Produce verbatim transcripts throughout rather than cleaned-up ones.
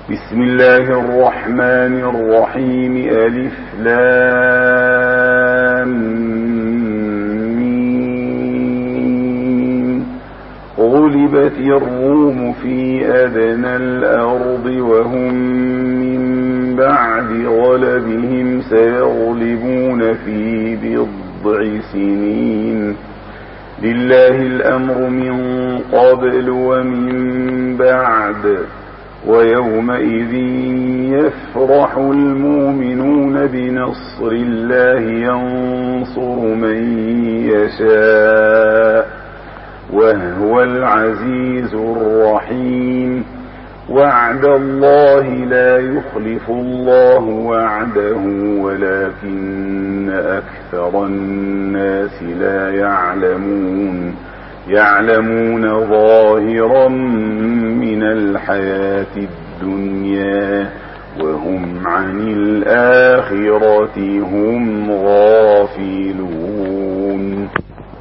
بسم الله الرحمن الرحيم. ألف لام ميم. غلبت الروم في أدنى الأرض وهم من بعد غلبهم سيغلبون في بضع سنين. لله الأمر من قبل ومن بعد، ويومئذ يفرح المؤمنون بنصر الله ينصر من يشاء وهو العزيز الرحيم. وعد الله لا يخلف الله وعده ولكن أكثر الناس لا يعلمون يعلمون ظاهرا من الحياة الدنيا وهم عن الآخرة هم غافلون.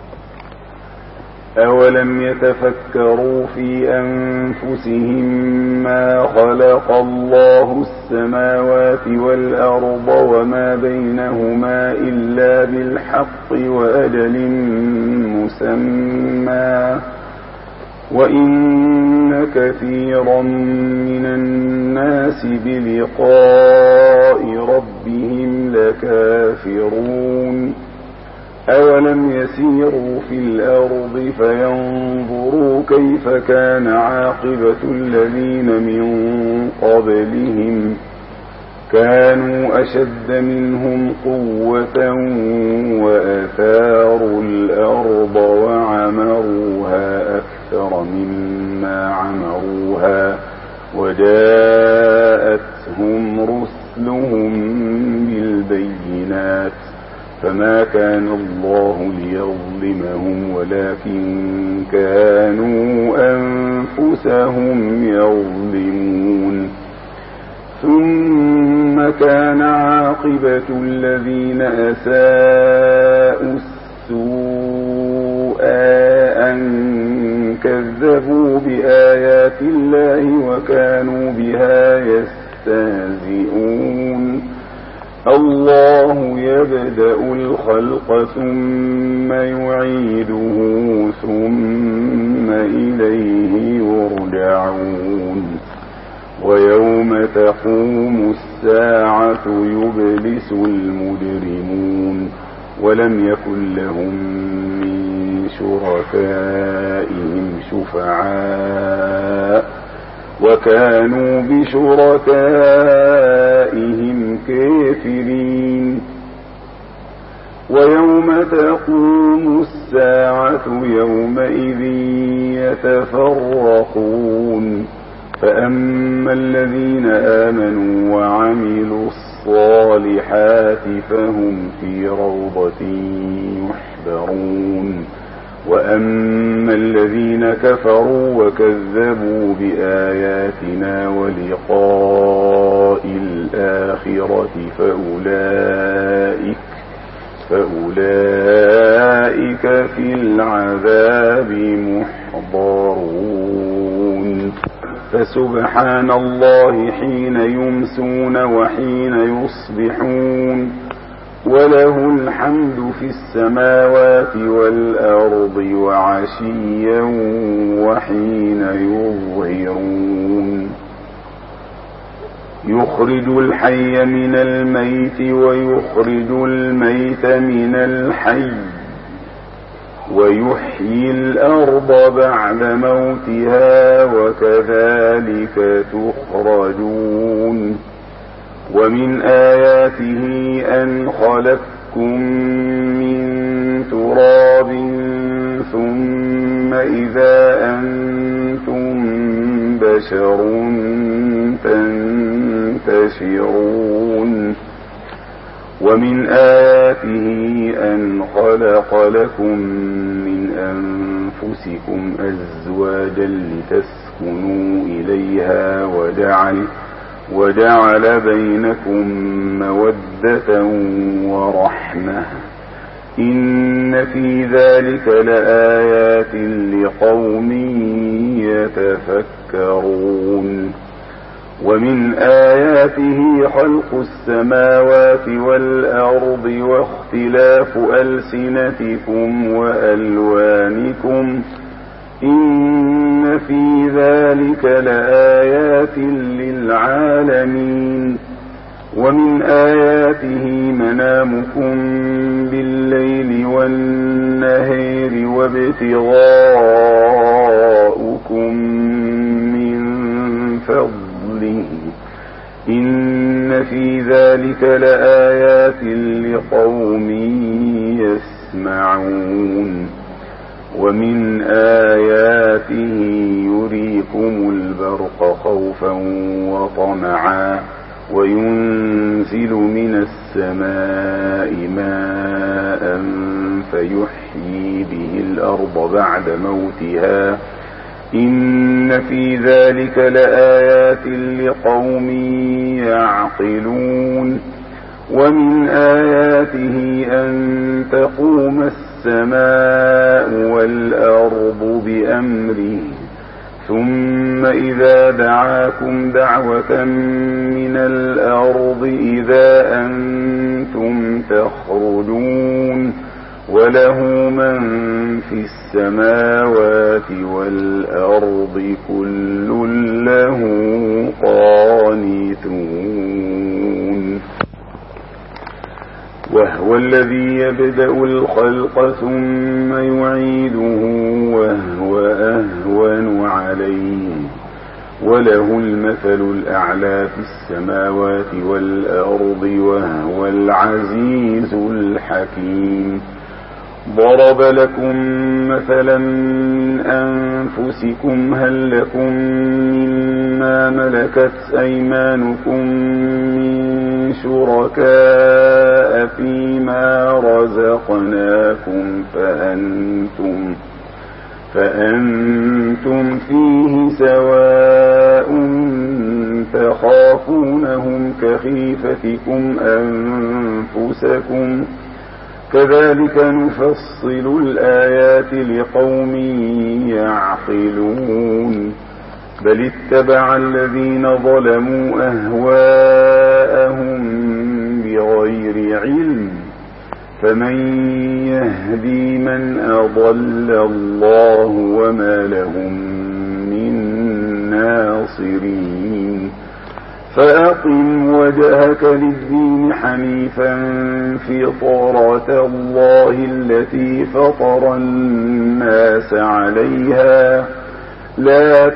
أولم يتفكروا في أنفسهم ما خلق الله السماوات والأرض وما بينهما إلا بالحق وأجل مسمى، وإن كثيرا من الناس بلقاء ربهم لكافرون. أولم يسيروا في الأرض فينظروا كيف كان عاقبة الذين من قبلهم كانوا أشد منهم قوة وأثاروا الأرض وعمروها أكثر مما عمروها وجاءتهم رسلهم بالبينات فما كان الله ليظلمهم ولكن كانوا أنفسهم يظلمون. ثم كان عاقبة الذين أساءوا السوء أن كذبوا بآيات الله وكانوا بها يستهزئون. الله يبدأ الخلق ثم يعيده ثم إليه يرجعون. ويوم تقوم الساعة يبلس المجرمون ولم يكن لهم من شركائهم شفعاء وكانوا بشركائهم كافرين. ويوم تقوم الساعة يومئذ يتفرقون، فأما الذين آمنوا وعملوا الصالحات فهم في روضة يحبرون، وأما الذين كفروا وكذبوا بآياتنا ولقاء الآخرة فأولئك فأولئك في العذاب محضرون. فسبحان الله حين يمسون وحين يصبحون، وله الحمد في السماوات والأرض وعشيا وحين يظهرون. يخرج الحي من الميت ويخرج الميت من الحي ويحيي الأرض بعد موتها وكذلك تخرجون. ومن آياته أن خلقكم من تراب ثم إذا أنتم بشر تنتشرون. ومن آياته أن خلق لكم من أنفسكم أزواجا لتسكنوا إليها وجعل وجعل بينكم مودة ورحمة إن في ذلك لآيات لقوم يتفكرون. ومن آياته خلق السماوات والأرض واختلاف ألسنتكم وألوانكم إن في ذلك لآيات للعالمين. ومن آياته منامكم بالليل والنهار وابتغاؤكم من فضله إن في ذلك لآيات لقوم يسمعون. ومن آياته يريكم البرق خوفا وطمعا وينزل من السماء ماء فيحيي به الأرض بعد موتها إن في ذلك لآيات لقوم يعقلون. ومن آياته أن تقوم السماء والأرض بأمره ثم إذا دعاكم دعوة من الأرض إذا أنتم تخرجون وله من في السماوات والأرض كل له قانتون. وهو الذي يبدأ الخلق ثم يعيده وهو أهون عليه وله المثل الأعلى في السماوات والأرض وهو العزيز الحكيم. ضرب لكم مثلا من أنفسكم هل لكم مما ملكت أيمانكم من شركاء فيما رزقناكم فأنتم, فأنتم فيه سواء تخافونهم كخيفتكم أنفسكم كذلك نفصل الآيات لقوم يعقلون. بل اتبع الذين ظلموا أهواءهم بغير علم فمن يهدي من أضل الله وما لهم من ناصرين. فأقم وجهك للدين حنيفا فطرة الله التي فطر الناس عليها لا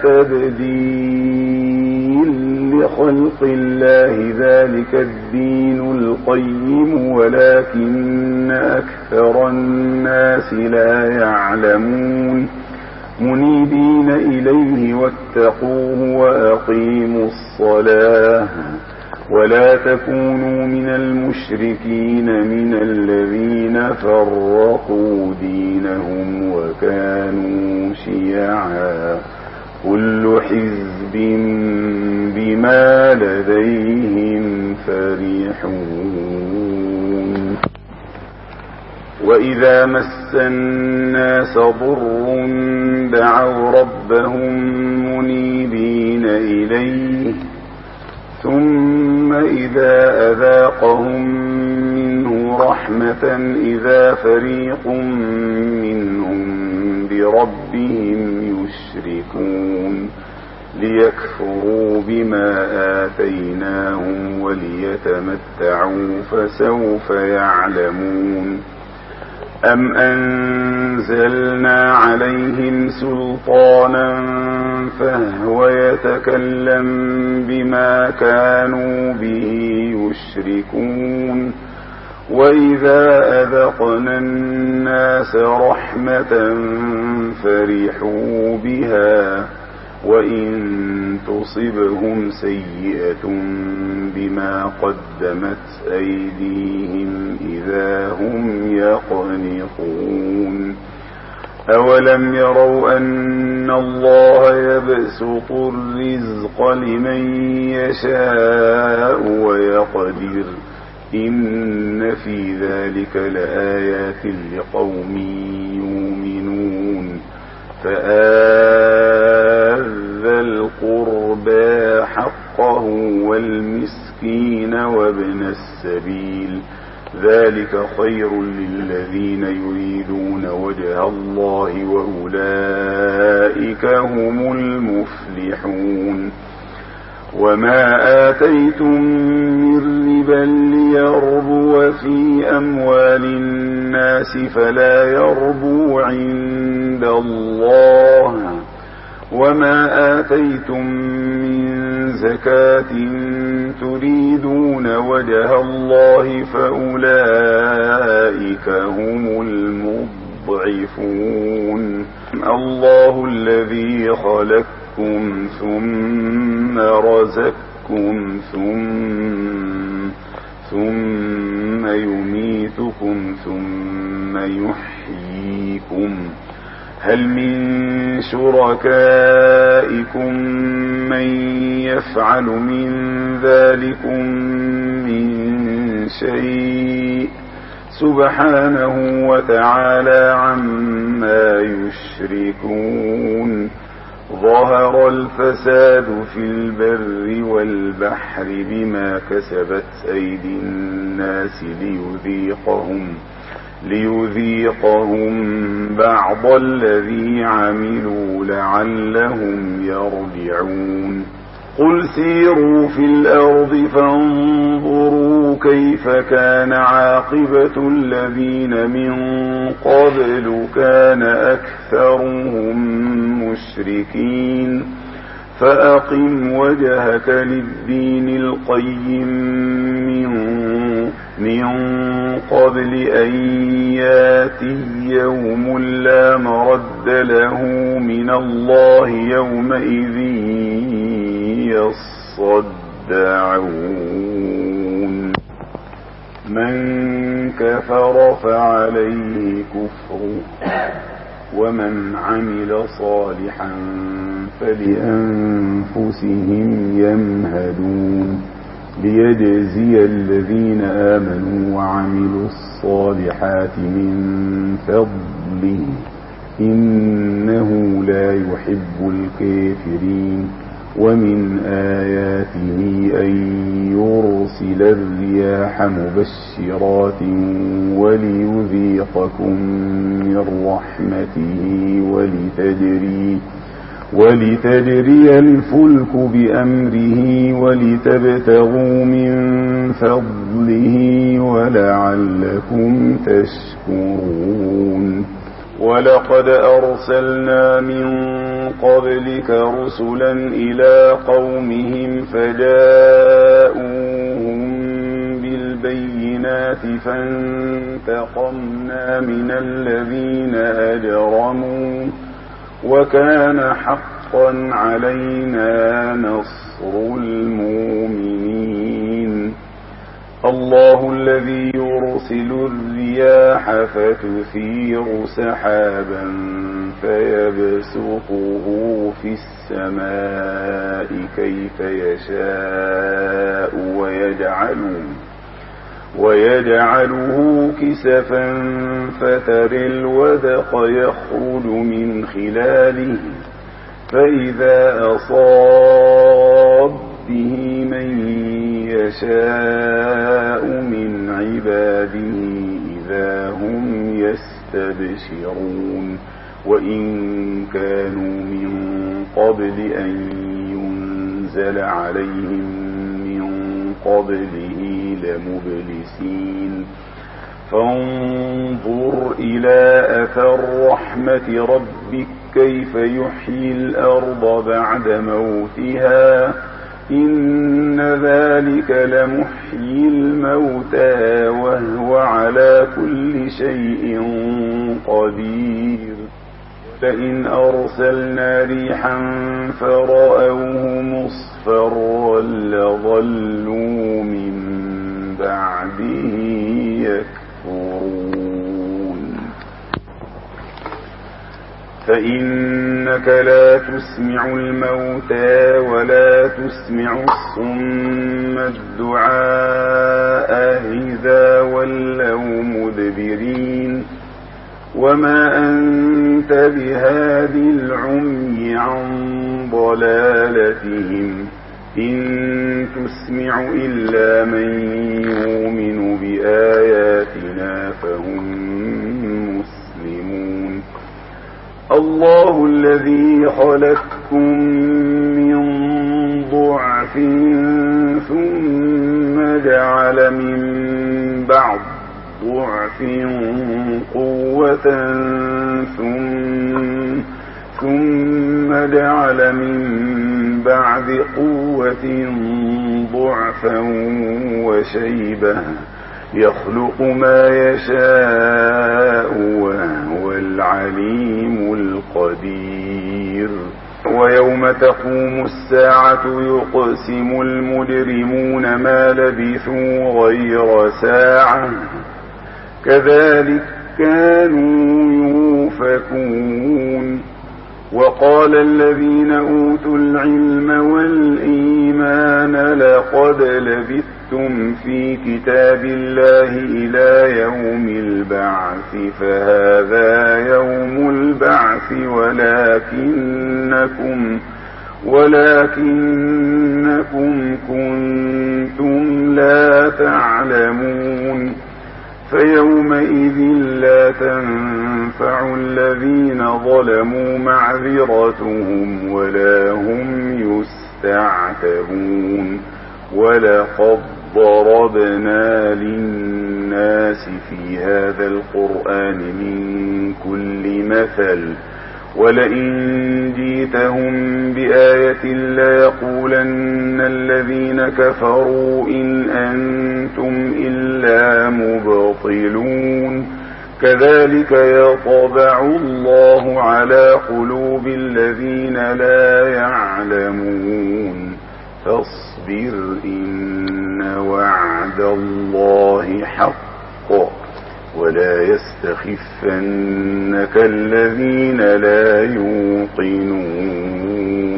تبديل لخلق الله ذلك الدين القيم ولكن أكثر الناس لا يعلمون. منيبين إليه واتقوه وأقيموا الصلاة ولا تكونوا من المشركين من الذين فرقوا دينهم وكانوا شيعا كل حزب بما لديهم فرحون. وإذا مس الناس ضر دعوا ربهم منيبين إليه ثم إذا أذاقهم منه رحمة إذا فريق منهم بربهم يشركون ليكفروا بما آتيناهم وليتمتعوا فسوف يعلمون. أم أنزلنا عليهم سلطانا فهو يتكلم بما كانوا به يشركون. وإذا أذقنا الناس رحمة فرحوا بها وإن تصبهم سيئة بما قدمت أيديهم إذا هم يقنطون. أولم يروا أن الله يبسط الرزق لمن يشاء ويقدر إن في ذلك لآيات لقوم يؤمنون. فآذ القربى حق رزقه والمسكين وابن السبيل، ذلك خير للذين يريدون وجه الله وأولئك هم المفلحون. وما آتيتم من ربا ليربو في أموال الناس فلا يربو عند الله، وما آتيتم من زكاة تريدون وجه الله فأولئك هم المضعفون. الله الذي خلقكم ثم رزقكم ثم, ثم يميتكم ثم يحييكم، هل من شركائكم من يفعل من ذلكم من شيء؟ سبحانه وتعالى عما يشركون. ظهر الفساد في البر والبحر بما كسبت أيدي الناس ليذيقهم ليذيقهم بعض الذي عملوا لعلهم يرجعون. قل سيروا في الأرض فانظروا كيف كان عاقبة الذين من قبل كان أكثرهم مشركين، فأقم وجهك للدين القيم من, من قبل أن ياتي يوم لا مرد له من الله يومئذ يصدعون. من كفر فعليه كفره ومن عمل صالحا فلأنفسهم يمهدون، ليجزي الذين آمنوا وعملوا الصالحات من فضله إنه لا يحب الكافرين. ومن آياته أن يرسل الرياح مبشرات وليذيقكم من رحمته ولتجري, ولتجري الفلك بأمره ولتبتغوا من فضله ولعلكم تشكرون. ولقد أرسلنا من قبلك رسلا إلى قومهم فجاءوهم بالبينات فانتقمنا من الذين أجرموا وكان حقا علينا نصر المؤمنين. الله الذي يرسل الرياح فتثير سحابا فيبسطه في السماء كيف يشاء ويجعله, ويجعله كسفا فترى الودق يخرج من خلاله فإذا أصاب به من يشاء من عباده إذا هم يستبشرون. وإن كانوا من قبل أن ينزل عليهم من قبله لمبلسين. فانظر إلى أثر رحمة ربك كيف يحيي الأرض بعد موتها إن ذلك لمحيي الموتى وهو على كل شيء قدير. فإن أرسلنا ريحا فرأوه مصفرا لظلوا من بعده يكفرون. فإنك لا تسمع الموتى ولا تسمع الصم الدعاء إذا ولوا مدبرين. وما أنت بهادي العمي عن ضلالتهم إن تسمع إلا من يؤمن بآياتنا فهم مسلمون الله الذي خلقكم من ضعف ثم جعل من بعد ضعف قوة ثم ثم جعل من بعد قوة ضعفا وشيبة يخلق ما يشاء وهو العليم القدير ويوم تقوم الساعة يقسم المجرمون ما لبثوا غير ساعة كذلك كانوا يؤفكون وقال الذين أوتوا العلم والإيمان لقد لبثتم في كتاب الله إلى يوم البعث فهذا يوم البعث ولكنكم ولكنكم كنتم لا تعلمون فيومئذ لا تنفع الذين ظلموا معذرتهم ولا هم يستعتبون ولقد ضربنا للناس في هذا القرآن من كل مثل ولئن جئتهم بآية ليقولن الذين كفروا إن أنتم إلا مبطلون كذلك يطبع الله على قلوب الذين لا يعلمون فاصبر إن وعد الله حق ولا يستخفنك الذين لا يوقنون